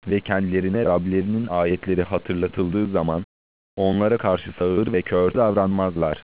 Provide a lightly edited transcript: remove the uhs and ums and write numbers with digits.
ve kendilerine Rablerinin ayetleri hatırlatıldığı zaman, onlara karşı sağır ve kör davranmazlar.